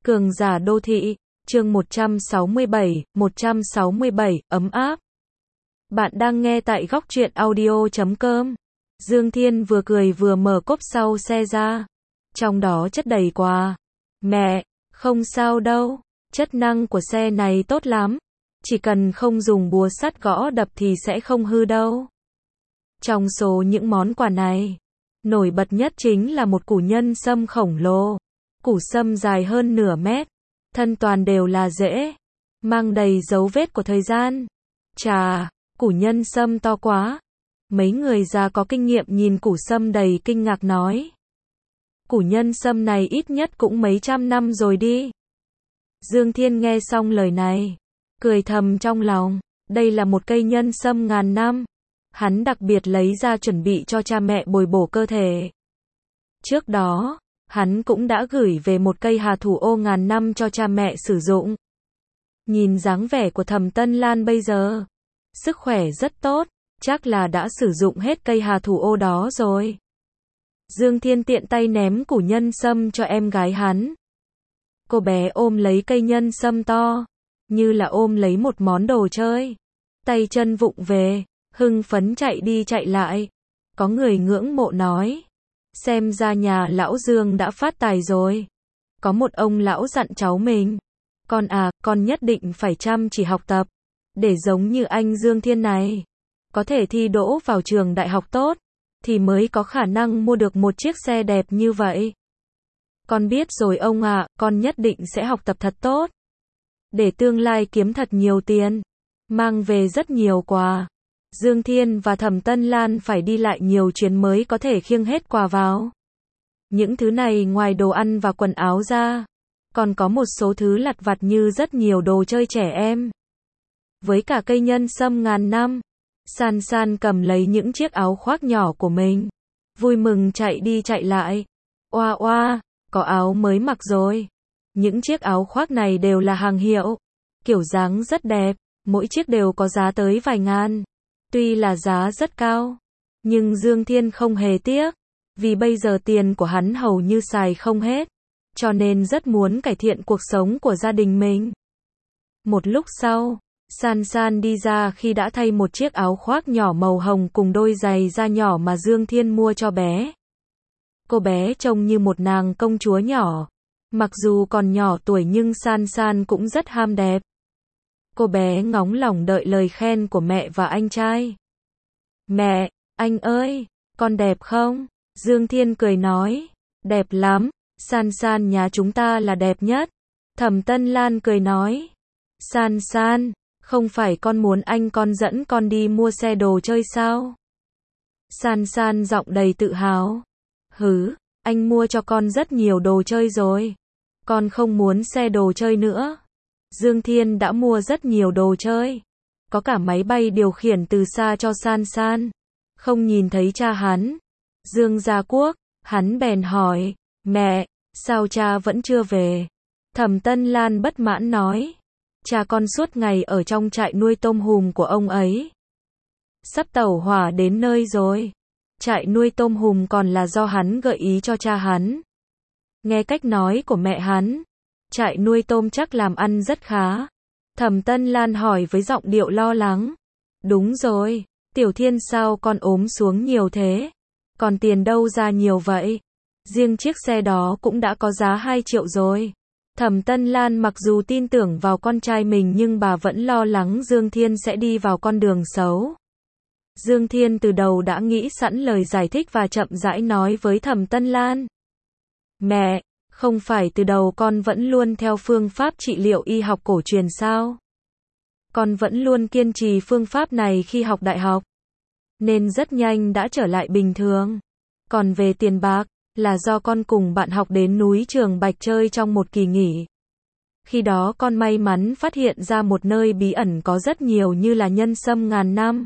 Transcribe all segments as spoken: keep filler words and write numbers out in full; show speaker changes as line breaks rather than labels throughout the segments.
Cường giả đô thị, chương một trăm sáu mươi bảy, một trăm sáu mươi bảy, ấm áp. Bạn đang nghe tại góc truyện audio chấm com. Dương Thiên vừa cười vừa mở cốp sau xe ra. Trong đó chất đầy quà. Mẹ, không sao đâu, chất năng của xe này tốt lắm. Chỉ cần không dùng búa sắt gõ đập thì sẽ không hư đâu. Trong số những món quà này, nổi bật nhất chính là một củ nhân sâm khổng lồ. Củ sâm dài hơn nửa mét, thân toàn đều là rễ, mang đầy dấu vết của thời gian. Chà, củ nhân sâm to quá. Mấy người già có kinh nghiệm nhìn củ sâm đầy kinh ngạc nói. Củ nhân sâm này ít nhất cũng mấy trăm năm rồi đi. Dương Thiên nghe xong lời này, cười thầm trong lòng, đây là một cây nhân sâm ngàn năm. Hắn đặc biệt lấy ra chuẩn bị cho cha mẹ bồi bổ cơ thể. Trước đó, hắn cũng đã gửi về một cây hà thủ ô ngàn năm cho cha mẹ sử dụng. Nhìn dáng vẻ của Thẩm Tân Lan bây giờ, sức khỏe rất tốt, chắc là đã sử dụng hết cây hà thủ ô đó rồi. Dương Thiên tiện tay ném củ nhân sâm cho em gái hắn. Cô bé ôm lấy cây nhân sâm to, như là ôm lấy một món đồ chơi. Tay chân vụng về, hưng phấn chạy đi chạy lại. Có người ngưỡng mộ nói, xem ra nhà lão Dương đã phát tài rồi. Có một ông lão dặn cháu mình, con à, con nhất định phải chăm chỉ học tập, để giống như anh Dương Thiên này, có thể thi đỗ vào trường đại học tốt, thì mới có khả năng mua được một chiếc xe đẹp như vậy. Con biết rồi ông ạ, con nhất định sẽ học tập thật tốt, để tương lai kiếm thật nhiều tiền, mang về rất nhiều quà. Dương Thiên và Thẩm Tân Lan phải đi lại nhiều chuyến mới có thể khiêng hết quà vào. Những thứ này ngoài đồ ăn và quần áo ra, còn có một số thứ lặt vặt như rất nhiều đồ chơi trẻ em. Với cả cây nhân sâm ngàn năm, San San cầm lấy những chiếc áo khoác nhỏ của mình, vui mừng chạy đi chạy lại. Oa oa, có áo mới mặc rồi. Những chiếc áo khoác này đều là hàng hiệu, kiểu dáng rất đẹp, mỗi chiếc đều có giá tới vài ngàn. Tuy là giá rất cao, nhưng Dương Thiên không hề tiếc, vì bây giờ tiền của hắn hầu như xài không hết, cho nên rất muốn cải thiện cuộc sống của gia đình mình. Một lúc sau, San San đi ra khi đã thay một chiếc áo khoác nhỏ màu hồng cùng đôi giày da nhỏ mà Dương Thiên mua cho bé. Cô bé trông như một nàng công chúa nhỏ, mặc dù còn nhỏ tuổi nhưng San San cũng rất ham đẹp. Cô bé ngóng lòng đợi lời khen của mẹ và anh trai. Mẹ, anh ơi, con đẹp không? Dương Thiên cười nói, đẹp lắm, San San nhà chúng ta là đẹp nhất. Thẩm Tân Lan cười nói, San San, không phải con muốn anh con dẫn con đi mua xe đồ chơi sao? San San giọng đầy tự hào. Hứ, anh mua cho con rất nhiều đồ chơi rồi. Con không muốn xe đồ chơi nữa. Dương Thiên đã mua rất nhiều đồ chơi, có cả máy bay điều khiển từ xa cho San San. Không nhìn thấy cha hắn, Dương Gia Quốc, hắn bèn hỏi, mẹ, sao cha vẫn chưa về? Thẩm Tân Lan bất mãn nói, cha con suốt ngày ở trong trại nuôi tôm hùm của ông ấy. Sắp tàu hỏa đến nơi rồi. Trại nuôi tôm hùm còn là do hắn gợi ý cho cha hắn. Nghe cách nói của mẹ hắn, trại nuôi tôm chắc làm ăn rất khá. Thẩm Tân Lan hỏi với giọng điệu lo lắng. Đúng rồi, Tiểu Thiên sao con ốm xuống nhiều thế? Còn tiền đâu ra nhiều vậy? Riêng chiếc xe đó cũng đã có giá hai triệu rồi. Thẩm Tân Lan mặc dù tin tưởng vào con trai mình nhưng bà vẫn lo lắng Dương Thiên sẽ đi vào con đường xấu. Dương Thiên từ đầu đã nghĩ sẵn lời giải thích và chậm rãi nói với Thẩm Tân Lan. Mẹ, không phải từ đầu con vẫn luôn theo phương pháp trị liệu y học cổ truyền sao? Con vẫn luôn kiên trì phương pháp này khi học đại học, nên rất nhanh đã trở lại bình thường. Còn về tiền bạc, là do con cùng bạn học đến núi Trường Bạch chơi trong một kỳ nghỉ. Khi đó con may mắn phát hiện ra một nơi bí ẩn có rất nhiều như là nhân sâm ngàn năm,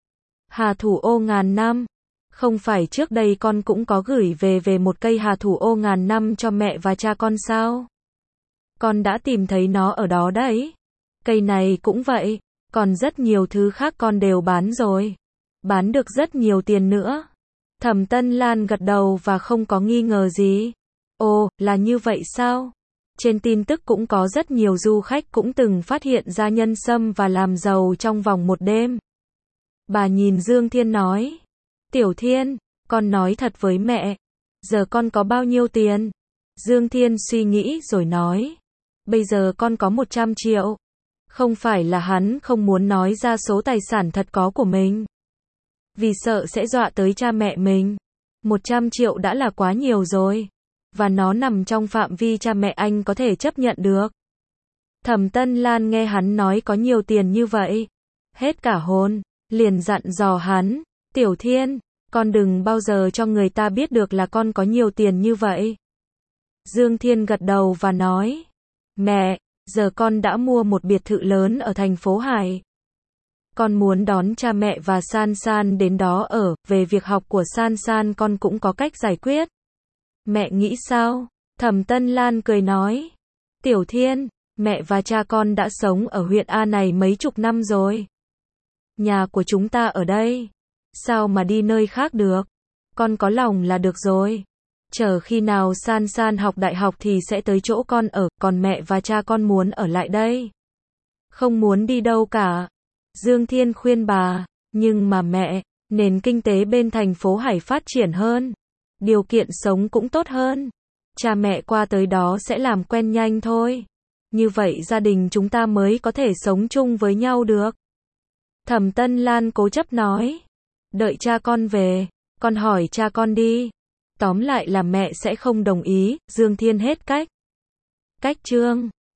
hà thủ ô ngàn năm. Không phải trước đây con cũng có gửi về về một cây hà thủ ô ngàn năm cho mẹ và cha con sao? Con đã tìm thấy nó ở đó đấy. Cây này cũng vậy, còn rất nhiều thứ khác con đều bán rồi. Bán được rất nhiều tiền nữa. Thẩm Tân Lan gật đầu và không có nghi ngờ gì. Ồ, là như vậy sao? Trên tin tức cũng có rất nhiều du khách cũng từng phát hiện ra nhân sâm và làm giàu trong vòng một đêm. Bà nhìn Dương Thiên nói. Tiểu Thiên, con nói thật với mẹ. Giờ con có bao nhiêu tiền? Dương Thiên suy nghĩ rồi nói. Bây giờ con có một trăm triệu. Không phải là hắn không muốn nói ra số tài sản thật có của mình. Vì sợ sẽ dọa tới cha mẹ mình. một trăm triệu đã là quá nhiều rồi. Và nó nằm trong phạm vi cha mẹ anh có thể chấp nhận được. Thẩm Tân Lan nghe hắn nói có nhiều tiền như vậy. Hết cả hồn, liền dặn dò hắn. Tiểu Thiên, con đừng bao giờ cho người ta biết được là con có nhiều tiền như vậy. Dương Thiên gật đầu và nói. Mẹ, giờ con đã mua một biệt thự lớn ở thành phố Hải. Con muốn đón cha mẹ và San San đến đó ở, về việc học của San San con cũng có cách giải quyết. Mẹ nghĩ sao? Thẩm Tân Lan cười nói. Tiểu Thiên, mẹ và cha con đã sống ở huyện A này mấy chục năm rồi. Nhà của chúng ta ở đây. Sao mà đi nơi khác được? Con có lòng là được rồi. Chờ khi nào San San học đại học thì sẽ tới chỗ con ở, còn mẹ và cha con muốn ở lại đây. Không muốn đi đâu cả. Dương Thiên khuyên bà, nhưng mà mẹ, nền kinh tế bên thành phố Hải phát triển hơn. Điều kiện sống cũng tốt hơn. Cha mẹ qua tới đó sẽ làm quen nhanh thôi. Như vậy gia đình chúng ta mới có thể sống chung với nhau được. Thẩm Tân Lan cố chấp nói. Đợi cha con về, con hỏi cha con đi. Tóm lại là mẹ sẽ không đồng ý, Dương Thiên hết cách. Cách chương